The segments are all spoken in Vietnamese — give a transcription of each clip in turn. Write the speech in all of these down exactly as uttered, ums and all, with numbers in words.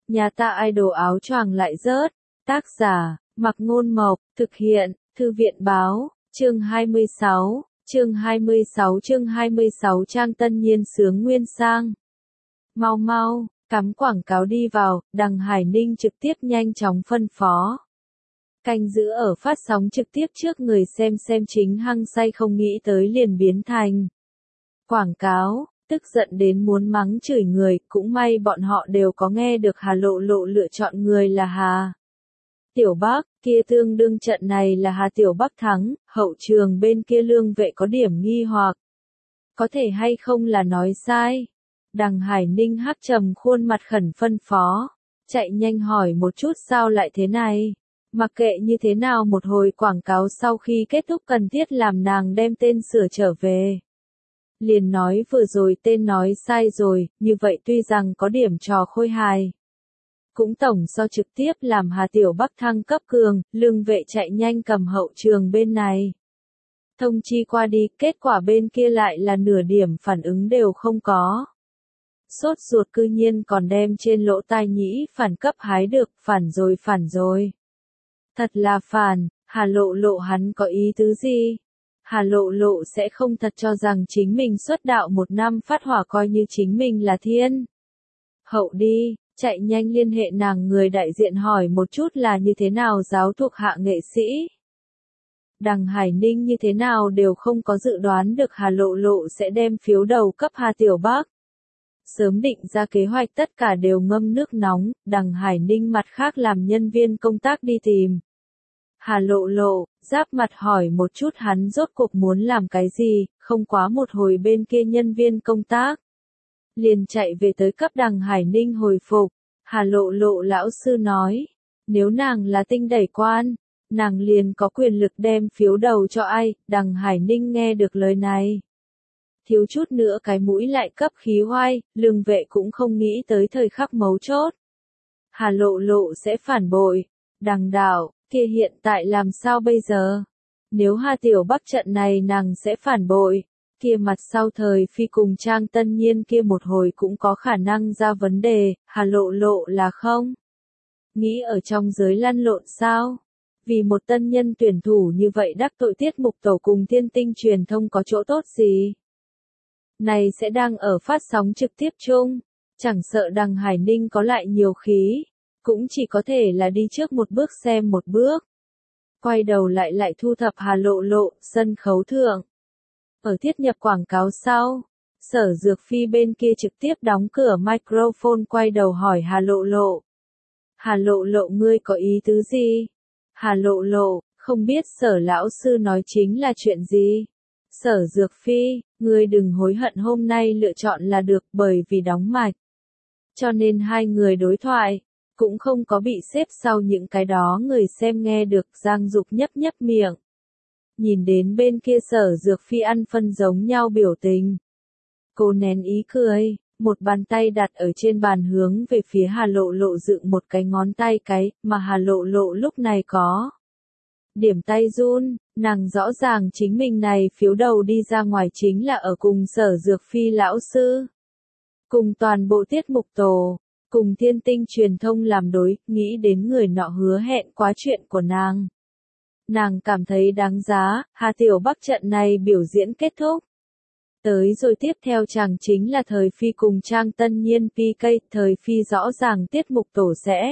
Nhà ta idol áo choàng lại rớt. Tác giả, Mặc Ngôn Mộc, thực hiện, Thư viện Báo, chương hai mươi sáu, chương hai mươi sáu chương hai mươi sáu Trang Tân Nhiên sướng nguyên sang. Mau mau, cắm quảng cáo đi vào, Đằng Hải Ninh trực tiếp nhanh chóng phân phó. Canh giữ ở phát sóng trực tiếp trước người xem xem chính hăng say không nghĩ tới liền biến thành quảng cáo, tức giận đến muốn mắng chửi người, cũng may bọn họ đều có nghe được Hà Lộ Lộ lựa chọn người là Hà Tiểu Bắc, kia tương đương trận này là Hà Tiểu Bắc thắng, hậu trường bên kia Lương Vệ có điểm nghi hoặc. Có thể hay không là nói sai? Đằng Hải Ninh hắc trầm khuôn mặt khẩn phân phó, chạy nhanh hỏi một chút sao lại thế này? Mặc kệ như thế nào một hồi quảng cáo sau khi kết thúc cần thiết làm nàng đem tên sửa trở về. Liền nói vừa rồi tên nói sai rồi, như vậy tuy rằng có điểm trò khôi hài. Cũng tổng so trực tiếp làm Hà Tiểu Bắc thăng cấp cường, Lương Vệ chạy nhanh cầm hậu trường bên này. Thông chi qua đi, kết quả bên kia lại là nửa điểm phản ứng đều không có. Sốt ruột cư nhiên còn đem trên lỗ tai nhĩ phản cấp hái được, phản rồi phản rồi. Thật là phản, Hà Lộ Lộ hắn có ý tứ gì? Hà Lộ Lộ sẽ không thật cho rằng chính mình xuất đạo một năm phát hỏa coi như chính mình là thiên hậu đi, chạy nhanh liên hệ nàng người đại diện hỏi một chút là như thế nào giáo thuộc hạ nghệ sĩ. Đằng Hải Ninh như thế nào đều không có dự đoán được Hà Lộ Lộ sẽ đem phiếu đầu cấp Hà Tiểu Bắc. Sớm định ra kế hoạch tất cả đều ngâm nước nóng, đằng Hải Ninh mặt khác làm nhân viên công tác đi tìm. Hà Lộ Lộ, giáp mặt hỏi một chút hắn rốt cuộc muốn làm cái gì, không quá một hồi bên kia nhân viên công tác. Liền chạy về tới cấp đằng Hải Ninh hồi phục, Hà Lộ Lộ lão sư nói, nếu nàng là tinh đẩy quan, nàng liền có quyền lực đem phiếu đầu cho ai, đằng Hải Ninh nghe được lời này. Thiếu chút nữa cái mũi lại cấp khí hoai, Lương Vệ cũng không nghĩ tới thời khắc mấu chốt. Hà Lộ Lộ sẽ phản bội, đằng đạo, kia hiện tại làm sao bây giờ? Nếu Hà Tiểu Bắc trận này nàng sẽ phản bội, kia mặt sau thời phi cùng Trang Tân Nhiên kia một hồi cũng có khả năng ra vấn đề, Hà Lộ Lộ là không? Nghĩ ở trong giới lăn lộn sao? Vì một tân nhân tuyển thủ như vậy đắc tội tiết mục tổ cùng Thiên Tinh truyền thông có chỗ tốt gì? Này sẽ đang ở phát sóng trực tiếp chung, chẳng sợ đằng Hải Ninh có lại nhiều khí, cũng chỉ có thể là đi trước một bước xem một bước. Quay đầu lại lại thu thập Hà Lộ Lộ, sân khấu thượng. Ở thiết nhập quảng cáo sau, Sở Dược Phi bên kia trực tiếp đóng cửa microphone quay đầu hỏi Hà Lộ Lộ. Hà Lộ Lộ ngươi có ý tứ gì? Hà Lộ Lộ, không biết Sở lão sư nói chính là chuyện gì? Sở Dược Phi, ngươi đừng hối hận hôm nay lựa chọn là được bởi vì đóng mạch. Cho nên hai người đối thoại, cũng không có bị xếp sau những cái đó người xem nghe được Giang Dục nhấp nhấp miệng. Nhìn đến bên kia Sở Dược Phi ăn phân giống nhau biểu tình. Cô nén ý cười, một bàn tay đặt ở trên bàn hướng về phía Hà Lộ Lộ dựng một cái ngón tay cái, mà Hà Lộ Lộ lúc này có điểm tay run, nàng rõ ràng chính mình này phiếu đầu đi ra ngoài chính là ở cùng Sở Dược Phi lão sư. Cùng toàn bộ tiết mục tổ, cùng Thiên Tinh truyền thông làm đối, nghĩ đến người nọ hứa hẹn quá chuyện của nàng. Nàng cảm thấy đáng giá, Hà Tiểu Bắc trận này biểu diễn kết thúc. Tới rồi tiếp theo chàng chính là thời phi cùng Trang Tân Nhiên pê ca, thời phi rõ ràng tiết mục tổ sẽ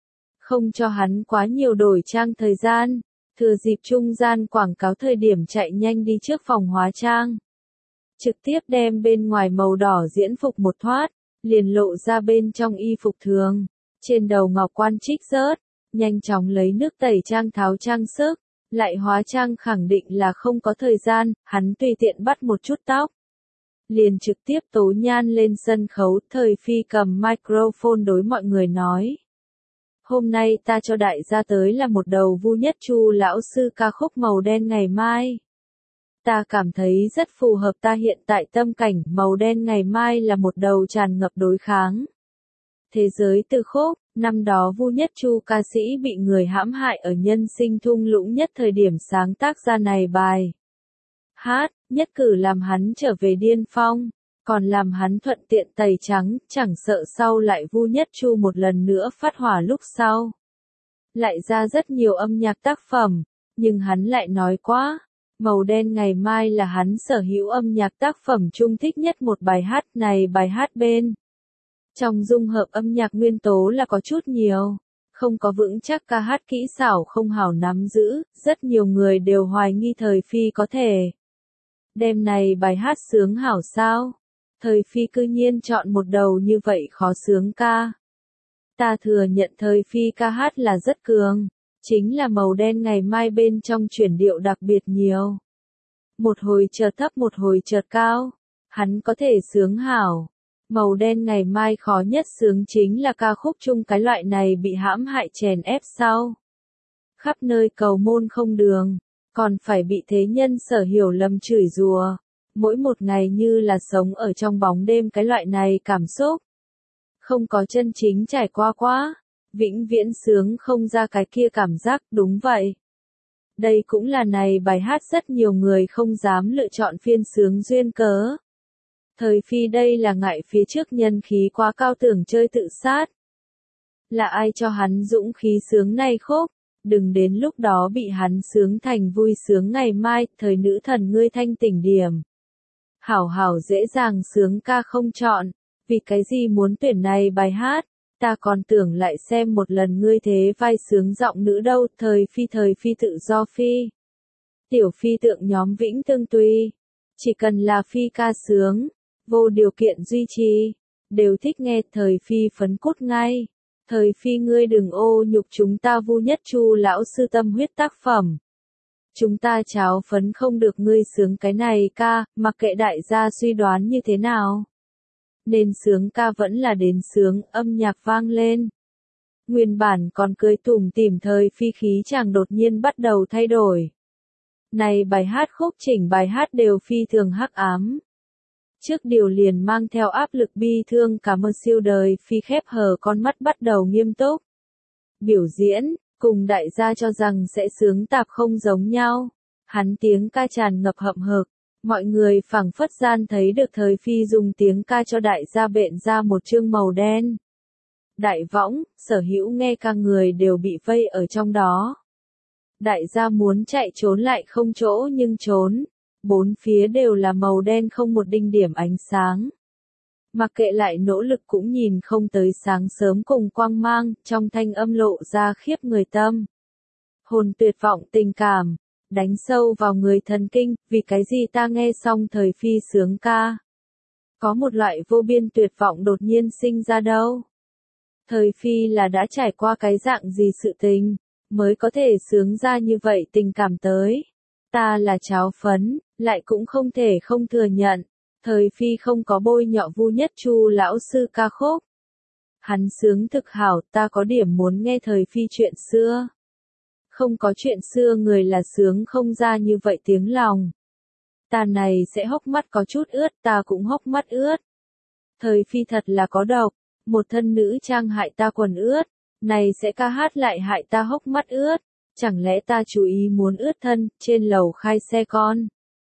không cho hắn quá nhiều đổi trang thời gian. Thừa dịp trung gian quảng cáo thời điểm chạy nhanh đi trước phòng hóa trang. Trực tiếp đem bên ngoài màu đỏ diễn phục một thoát, liền lộ ra bên trong y phục thường. Trên đầu ngọc quan trích rớt, nhanh chóng lấy nước tẩy trang tháo trang sức, lại hóa trang khẳng định là không có thời gian, hắn tùy tiện bắt một chút tóc. Liền trực tiếp tố nhan lên sân khấu, thời phi cầm microphone đối mọi người nói. Hôm nay ta cho đại gia tới là một đầu Vu Nhất Chu lão sư ca khúc Màu Đen Ngày Mai. Ta cảm thấy rất phù hợp ta hiện tại tâm cảnh, Màu Đen Ngày Mai là một đầu tràn ngập đối kháng. Thế giới từ khúc, năm đó Vu Nhất Chu ca sĩ bị người hãm hại ở nhân sinh thung lũng nhất thời điểm sáng tác ra này bài hát, nhất cử làm hắn trở về điên phong. còn làm hắn thuận tiện tẩy trắng, chẳng sợ sau lại Vu Nhất Chu một lần nữa phát hỏa lúc sau. Lại ra rất nhiều âm nhạc tác phẩm, nhưng hắn lại nói quá, Màu Đen Ngày Mai là hắn sở hữu âm nhạc tác phẩm chung thích nhất một bài hát này bài hát bên. Trong dung hợp âm nhạc nguyên tố là có chút nhiều, không có vững chắc ca hát kỹ xảo không hảo nắm giữ, rất nhiều người đều hoài nghi Thời Phi có thể. Đêm này bài hát sướng hảo sao? Thời Phi cư nhiên chọn một đầu như vậy khó sướng ca. Ta thừa nhận Thời Phi ca hát là rất cường, chính là Màu Đen Ngày Mai bên trong chuyển điệu đặc biệt nhiều. Một hồi chợt thấp một hồi chợt cao, hắn có thể sướng hảo. Màu Đen Ngày Mai khó nhất sướng chính là ca khúc chung cái loại này bị hãm hại chèn ép sau. Khắp nơi cầu môn không đường, còn phải bị thế nhân sở hiểu lầm chửi rủa. Mỗi một ngày như là sống ở trong bóng đêm cái loại này cảm xúc. Không có chân chính trải qua quá, vĩnh viễn sướng không ra cái kia cảm giác, đúng vậy. Đây cũng là này bài hát rất nhiều người không dám lựa chọn phiên sướng duyên cớ. Thời Phi đây là ngại phía trước nhân khí quá cao tưởng chơi tự sát. Là ai cho hắn dũng khí sướng này khúc, đừng đến lúc đó bị hắn sướng thành vui sướng ngày mai, thời nữ thần ngươi thanh tỉnh điểm. Hảo hảo dễ dàng sướng ca không chọn, vì cái gì muốn tuyển này bài hát, ta còn tưởng lại xem một lần ngươi thế vai sướng giọng nữ đâu, Thời Phi Thời Phi tự do phi. Tiểu phi tượng nhóm vĩnh tương tùy, chỉ cần là phi ca sướng, vô điều kiện duy trì, đều thích nghe Thời Phi phấn cốt ngay. Thời Phi ngươi đừng ô nhục chúng ta Vu Nhất Chu lão sư tâm huyết tác phẩm. Chúng ta cháo phấn không được ngươi sướng cái này ca, mặc kệ đại gia suy đoán như thế nào. Nên sướng ca vẫn là đến sướng, âm nhạc vang lên. Nguyên bản còn cười tủm tỉm Thời Phi khí chàng đột nhiên bắt đầu thay đổi. Này bài hát khúc chỉnh bài hát đều phi thường hắc ám. Trước điều liền mang theo áp lực bi thương cả một siêu đời Phi khép hờ con mắt bắt đầu nghiêm túc. Biểu diễn, cùng đại gia cho rằng sẽ sướng tạp không giống nhau. Hắn tiếng ca tràn ngập hậm hực, mọi người phảng phất gian thấy được Thời Phi dùng tiếng ca cho đại gia bện ra một chương màu đen. Đại võng, sở hữu nghe ca người đều bị vây ở trong đó. Đại gia muốn chạy trốn lại không chỗ nhưng trốn. Bốn phía đều là màu đen không một đinh điểm ánh sáng. Mặc kệ lại nỗ lực cũng nhìn không tới sáng sớm cùng quang mang, trong thanh âm lộ ra khiếp người tâm. Hồn tuyệt vọng tình cảm, đánh sâu vào người thần kinh, vì cái gì ta nghe xong Thời Phi sướng ca. Có một loại vô biên tuyệt vọng đột nhiên sinh ra đâu. Thời Phi là đã trải qua cái dạng gì sự tình, mới có thể sướng ra như vậy tình cảm tới. Ta là cháo phấn, lại cũng không thể không thừa nhận. Thời Phi không có bôi nhọ Vu Nhất Chu lão sư ca khúc. Hắn sướng thực hảo, ta có điểm muốn nghe Thời Phi chuyện xưa. Không có chuyện xưa người là sướng không ra như vậy tiếng lòng. Ta này sẽ hốc mắt có chút ướt, ta cũng hốc mắt ướt. Thời Phi thật là có độc, một thân nữ trang hại ta quần ướt, này sẽ ca hát lại hại ta hốc mắt ướt. Chẳng lẽ ta chú ý muốn ướt thân, trên lầu khai xe con.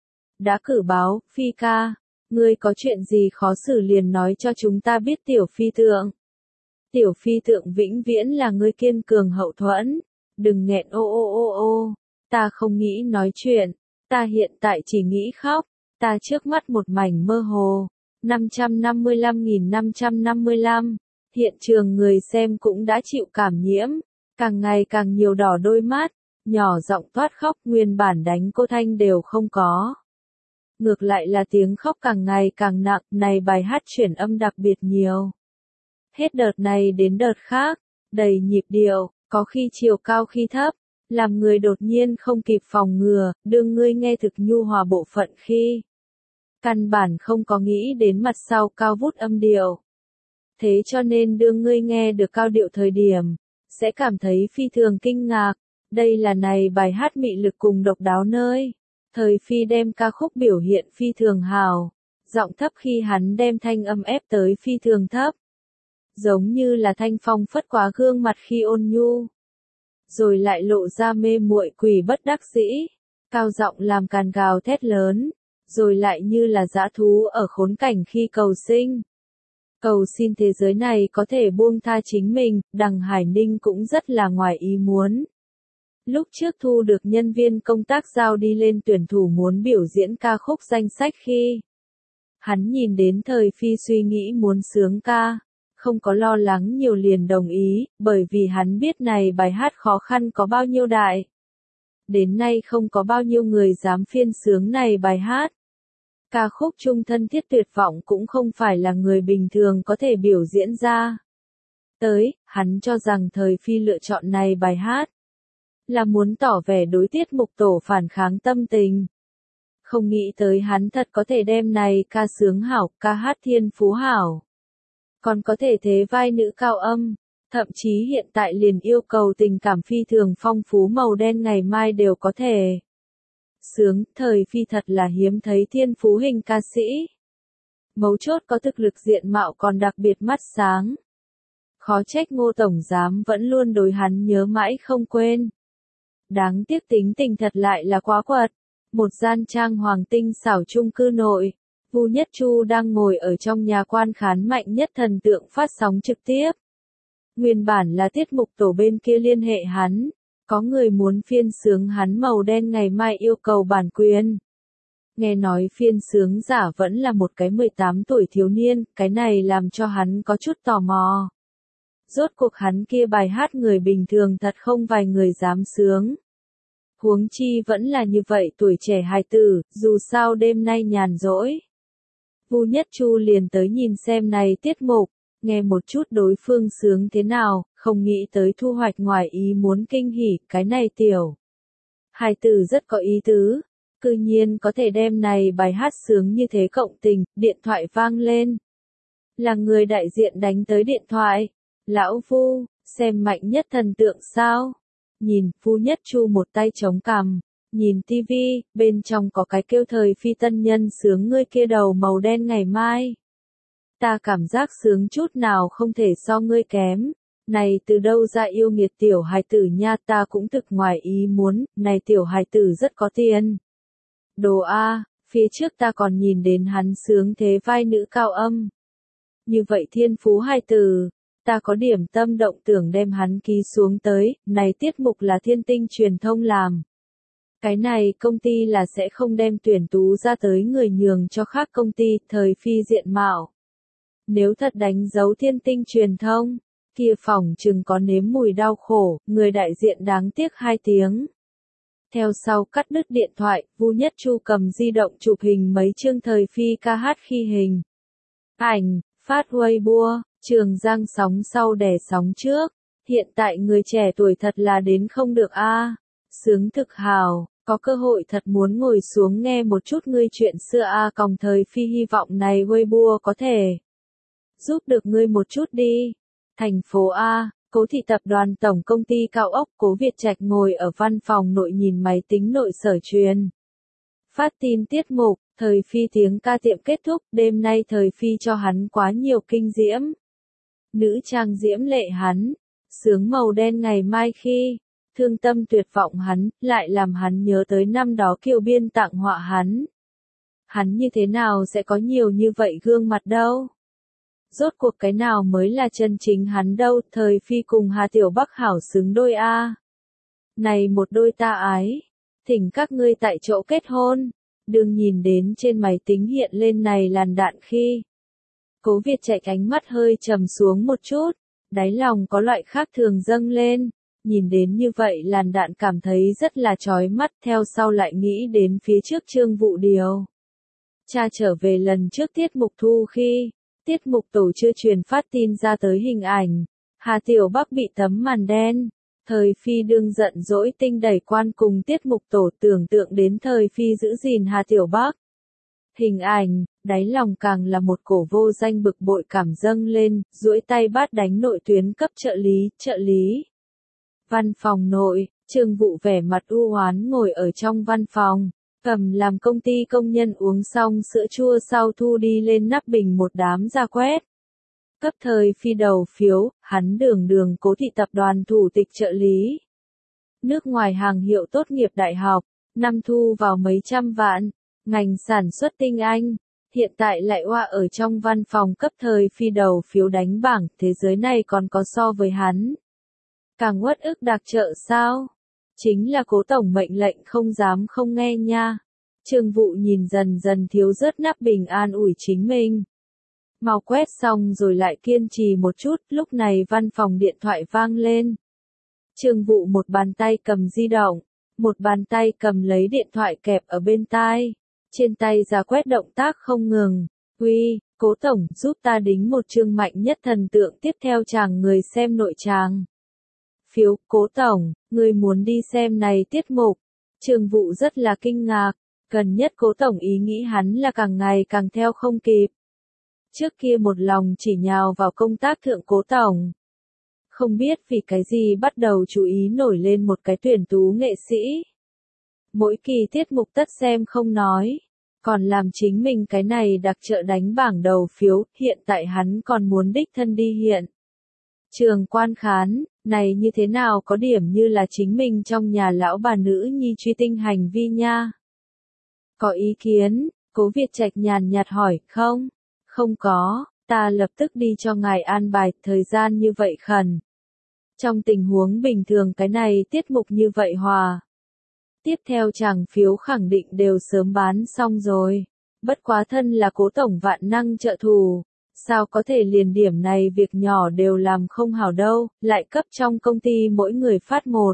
Đã cử báo, Phi ca, ngươi có chuyện gì khó xử liền nói cho chúng ta biết tiểu phi tượng. Tiểu phi tượng vĩnh viễn là ngươi kiên cường hậu thuẫn, đừng nghẹn ô ô ô ô, ta không nghĩ nói chuyện, ta hiện tại chỉ nghĩ khóc, ta trước mắt một mảnh mơ hồ. năm trăm năm mươi lăm nghìn năm trăm năm mươi lăm, hiện trường người xem cũng đã chịu cảm nhiễm. Càng ngày càng nhiều đỏ đôi mắt, nhỏ giọng toát khóc, nguyên bản đánh cô thanh đều không có. Ngược lại là tiếng khóc càng ngày càng nặng, này bài hát chuyển âm đặc biệt nhiều. Hết đợt này đến đợt khác, đầy nhịp điệu, có khi chiều cao khi thấp, làm người đột nhiên không kịp phòng ngừa, đương ngươi nghe thực nhu hòa bộ phận khi. Căn bản không có nghĩ đến mặt sau cao vút âm điệu. Thế cho nên đương ngươi nghe được cao điệu thời điểm, sẽ cảm thấy phi thường kinh ngạc, đây là này bài hát mị lực cùng độc đáo nơi. Thời Phi đem ca khúc biểu hiện phi thường hào, giọng thấp khi hắn đem thanh âm ép tới phi thường thấp. Giống như là thanh phong phất quá gương mặt khi ôn nhu. Rồi lại lộ ra mê muội quỷ bất đắc dĩ, cao giọng làm càn gào thét lớn, rồi lại như là dã thú ở khốn cảnh khi cầu sinh. Cầu xin thế giới này có thể buông tha chính mình, đằng Hải Ninh cũng rất là ngoài ý muốn. Lúc trước thu được nhân viên công tác giao đi lên tuyển thủ muốn biểu diễn ca khúc danh sách khi hắn nhìn đến Thời Phi suy nghĩ muốn sướng ca, không có lo lắng nhiều liền đồng ý, bởi vì hắn biết này bài hát khó khăn có bao nhiêu đại. Đến nay không có bao nhiêu người dám phiên sướng này bài hát. Ca khúc Trung Thân Thiết Tuyệt Vọng cũng không phải là người bình thường có thể biểu diễn ra. Tới, hắn cho rằng Thời Phi lựa chọn này bài hát là muốn tỏ vẻ đối Tiết Mục Tổ phản kháng tâm tình. Không nghĩ tới hắn thật có thể đem này ca sướng hảo, ca hát thiên phú hảo. Còn có thể thế vai nữ cao âm, thậm chí hiện tại liền yêu cầu tình cảm phi thường phong phú màu đen ngày mai đều có thể. Sướng, Thời Phi thật là hiếm thấy thiên phú hình ca sĩ. Mấu chốt có thực lực diện mạo còn đặc biệt mắt sáng. Khó trách Ngô Tổng Giám vẫn luôn đối hắn nhớ mãi không quên. Đáng tiếc tính tình thật lại là quá quật. Một gian trang hoàng tinh xảo chung cư nội, Vu Nhất Chu đang ngồi ở trong nhà quan khán mạnh nhất thần tượng phát sóng trực tiếp. Nguyên bản là Tiết Mục Tổ bên kia liên hệ hắn, có người muốn phiên sướng hắn màu đen ngày mai yêu cầu bản quyền. Nghe nói phiên sướng giả vẫn là một cái mười tám tuổi thiếu niên, cái này làm cho hắn có chút tò mò. Rốt cuộc hắn kia bài hát người bình thường thật không vài người dám sướng. Huống chi vẫn là như vậy tuổi trẻ hài tử, dù sao đêm nay nhàn rỗi. Vu Nhất Chu liền tới nhìn xem này tiết mục, nghe một chút đối phương sướng thế nào, không nghĩ tới thu hoạch ngoài ý muốn kinh hỉ, cái này tiểu. Hài tử rất có ý tứ, cư nhiên có thể đem này bài hát sướng như thế cộng tình, điện thoại vang lên. Là người đại diện đánh tới điện thoại. Lão Vu, xem mạnh nhất thần tượng sao? Nhìn, Vu Nhất Chu một tay chống cằm, nhìn tivi, bên trong có cái kêu Thời Phi tân nhân sướng ngươi kia đầu màu đen ngày mai. Ta cảm giác sướng chút nào không thể so ngươi kém. Này từ đâu ra yêu nghiệt tiểu hài tử nha, ta cũng thực ngoài ý muốn, này tiểu hài tử rất có tiền. Đồ A, phía trước ta còn nhìn đến hắn sướng thế vai nữ cao âm. Như vậy thiên phú hài tử. Ta có điểm tâm động tưởng đem hắn ký xuống tới, này tiết mục là Thiên Tinh truyền thông làm. Cái này công ty là sẽ không đem tuyển tú ra tới người nhường cho khác công ty, Thời Phi diện mạo. Nếu thật đánh dấu Thiên Tinh truyền thông, kia phòng chừng có nếm mùi đau khổ, người đại diện đáng tiếc hai tiếng. Theo sau cắt đứt điện thoại, Vu Nhất Chu cầm di động chụp hình mấy chương Thời Phi ca hát khi hình. Ảnh, phát Weibo. Trường Giang sóng sau đè sóng trước, hiện tại người trẻ tuổi thật là đến không được a, à. Sướng thực hào, có cơ hội thật muốn ngồi xuống nghe một chút ngươi chuyện xưa a, à. Còng Thời Phi hy vọng này Weibo có thể giúp được ngươi một chút đi. Thành phố A, Cố Thị tập đoàn tổng công ty cao ốc Cố Việt Trạch ngồi ở văn phòng nội nhìn máy tính nội sở truyền. Phát tin tiết mục, Thời Phi tiếng ca tiệm kết thúc, đêm nay Thời Phi cho hắn quá nhiều kinh diễm. Nữ trang diễm lệ hắn, sướng màu đen ngày mai khi, thương tâm tuyệt vọng hắn, lại làm hắn nhớ tới năm đó Kiều Biên tặng họa hắn. Hắn như thế nào sẽ có nhiều như vậy gương mặt đâu? Rốt cuộc cái nào mới là chân chính hắn đâu, Thời Phi cùng Hà Tiểu Bắc hảo xứng đôi a. Này một đôi ta ái, thỉnh các ngươi tại chỗ kết hôn, đừng nhìn đến trên máy tính hiện lên này làn đạn khi. Cố Việt Trạch ánh mắt hơi trầm xuống một chút, đáy lòng có loại khác thường dâng lên, nhìn đến như vậy làn đạn cảm thấy rất là chói mắt, theo sau lại nghĩ đến phía trước Trương Vụ Điều. Cha trở về lần trước tiết mục thu khi, tiết mục tổ chưa truyền phát tin ra tới hình ảnh, Hà Tiểu Bắc bị tấm màn đen, Thời Phi đương giận dỗi tinh đẩy quan cùng tiết mục tổ tưởng tượng đến Thời Phi giữ gìn Hà Tiểu Bắc. Hình ảnh, đáy lòng càng là một cổ vô danh bực bội cảm dâng lên, duỗi tay bắt đánh nội tuyến cấp trợ lý, trợ lý. Văn phòng nội, Trương Vụ vẻ mặt u oán ngồi ở trong văn phòng, cầm làm công ty công nhân uống xong sữa chua sau thu đi lên nắp bình một đám ra quét. Cấp Thời Phi đầu phiếu, hắn đường đường Cố Thị tập đoàn thủ tịch trợ lý. Nước ngoài hàng hiệu tốt nghiệp đại học, năm thu vào mấy trăm vạn. ngành sản xuất tinh anh, hiện tại lại oa ở trong văn phòng cấp thời phi đầu phiếu đánh bảng, thế giới này còn có so với hắn. Càng uất ức đặc trợ sao? Chính là Cố tổng mệnh lệnh không dám không nghe nha. Trương Vụ nhìn dần dần thiếu rớt nắp bình an ủi chính mình. Mau quét xong rồi lại kiên trì một chút, lúc này văn phòng điện thoại vang lên. Trương Vụ một bàn tay cầm di động, một bàn tay cầm lấy điện thoại kẹp ở bên tai. Trên tay ra quét động tác không ngừng. Uy, Cố tổng, giúp ta đính một chương mạnh nhất thần tượng tiếp theo chàng người xem nội tràng. Phiếu, Cố tổng, người muốn đi xem này tiết mục. Trương Vụ rất là kinh ngạc, gần nhất Cố tổng ý nghĩ hắn là càng ngày càng theo không kịp. Trước kia một lòng chỉ nhào vào công tác thượng Cố tổng. Không biết vì cái gì bắt đầu chú ý nổi lên một cái tuyển tú nghệ sĩ. Mỗi kỳ tiết mục tất xem không nói, còn làm chính mình cái này đặc trợ đánh bảng đầu phiếu, hiện tại hắn còn muốn đích thân đi hiện. Trường quan khán, này như thế nào có điểm như là chính mình trong nhà lão bà nữ nhi truy tinh hành vi nha. Có ý kiến, Cố Việt Trạch nhàn nhạt hỏi, không? Không có, ta lập tức đi cho ngài an bài, thời gian như vậy khẩn. Trong tình huống bình thường cái này tiết mục như vậy hòa. Tiếp theo chàng phiếu khẳng định đều sớm bán xong rồi. Bất quá thân là Cố tổng vạn năng trợ thủ. Sao có thể liền điểm này việc nhỏ đều làm không hảo đâu, lại cấp trong công ty mỗi người phát một.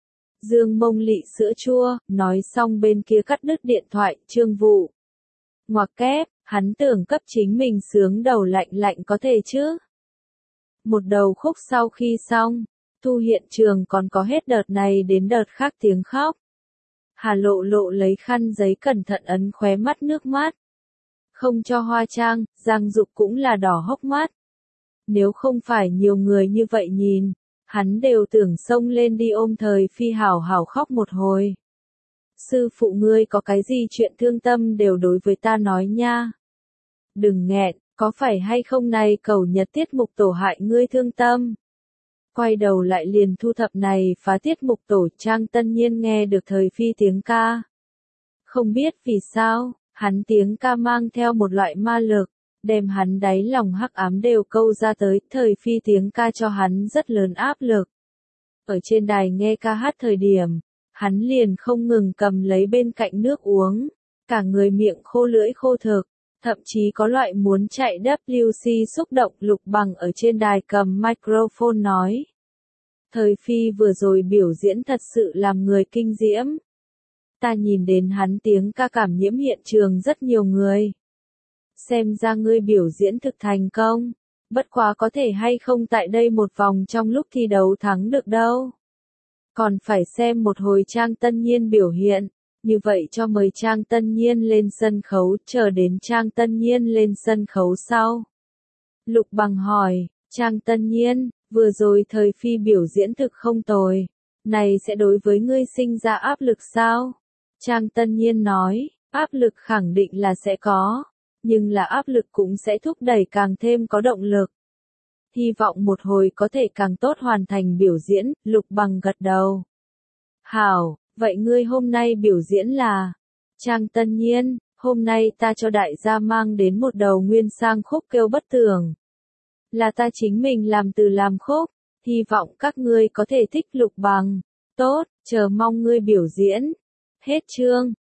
Dương mông lị sữa chua, nói xong bên kia cắt đứt điện thoại, Trương Vụ. Ngoặc kép, hắn tưởng cấp chính mình sướng đầu lạnh lạnh có thể chứ. Một đầu khúc sau khi xong, thu hiện trường còn có hết đợt này đến đợt khác tiếng khóc. Hà Lộ Lộ lấy khăn giấy cẩn thận ấn khóe mắt nước mắt. Không cho hoa trang, Giang Dục cũng là đỏ hốc mắt. Nếu không phải nhiều người như vậy nhìn, hắn đều tưởng xông lên đi ôm thời phi hảo hảo khóc một hồi. Sư phụ ngươi có cái gì chuyện thương tâm đều đối với ta nói nha. Đừng nghẹn, có phải hay không này cầu nhật tiết mục tổ hại ngươi thương tâm. Quay đầu lại liền thu thập này phá tiết mục tổ Trang Tân Nhiên nghe được thời phi tiếng ca. Không biết vì sao, hắn tiếng ca mang theo một loại ma lực, đem hắn đáy lòng hắc ám đều câu ra tới, thời phi tiếng ca cho hắn rất lớn áp lực. Ở trên đài nghe ca hát thời điểm, hắn liền không ngừng cầm lấy bên cạnh nước uống, cả người miệng khô lưỡi khô thực, thậm chí có loại muốn chạy W C xúc động. Lục Bằng ở trên đài cầm microphone nói. Thời phi vừa rồi biểu diễn thật sự làm người kinh diễm. Ta nhìn đến hắn tiếng ca cảm nhiễm hiện trường rất nhiều người. Xem ra ngươi biểu diễn thực thành công, bất quá có thể hay không tại đây một vòng trong lúc thi đấu thắng được đâu. Còn phải xem một hồi Trang Tân Nhiên biểu hiện, như vậy cho mời Trang Tân Nhiên lên sân khấu, chờ đến Trang Tân Nhiên lên sân khấu sau. Lục Bằng hỏi, Trang Tân Nhiên, vừa rồi thời phi biểu diễn thực không tồi, này sẽ đối với ngươi sinh ra áp lực sao? Trang Tân Nhiên nói, áp lực khẳng định là sẽ có, nhưng là áp lực cũng sẽ thúc đẩy càng thêm có động lực. Hy vọng một hồi có thể càng tốt hoàn thành biểu diễn. Lục Bằng gật đầu. Hảo, vậy ngươi hôm nay biểu diễn là? Trang Tân Nhiên, hôm nay ta cho đại gia mang đến một đầu nguyên sang khúc kêu Bất Tường. Là ta chính mình làm từ làm khúc, hy vọng các ngươi có thể thích. Lục Bằng. Tốt, chờ mong ngươi biểu diễn. Hết chương.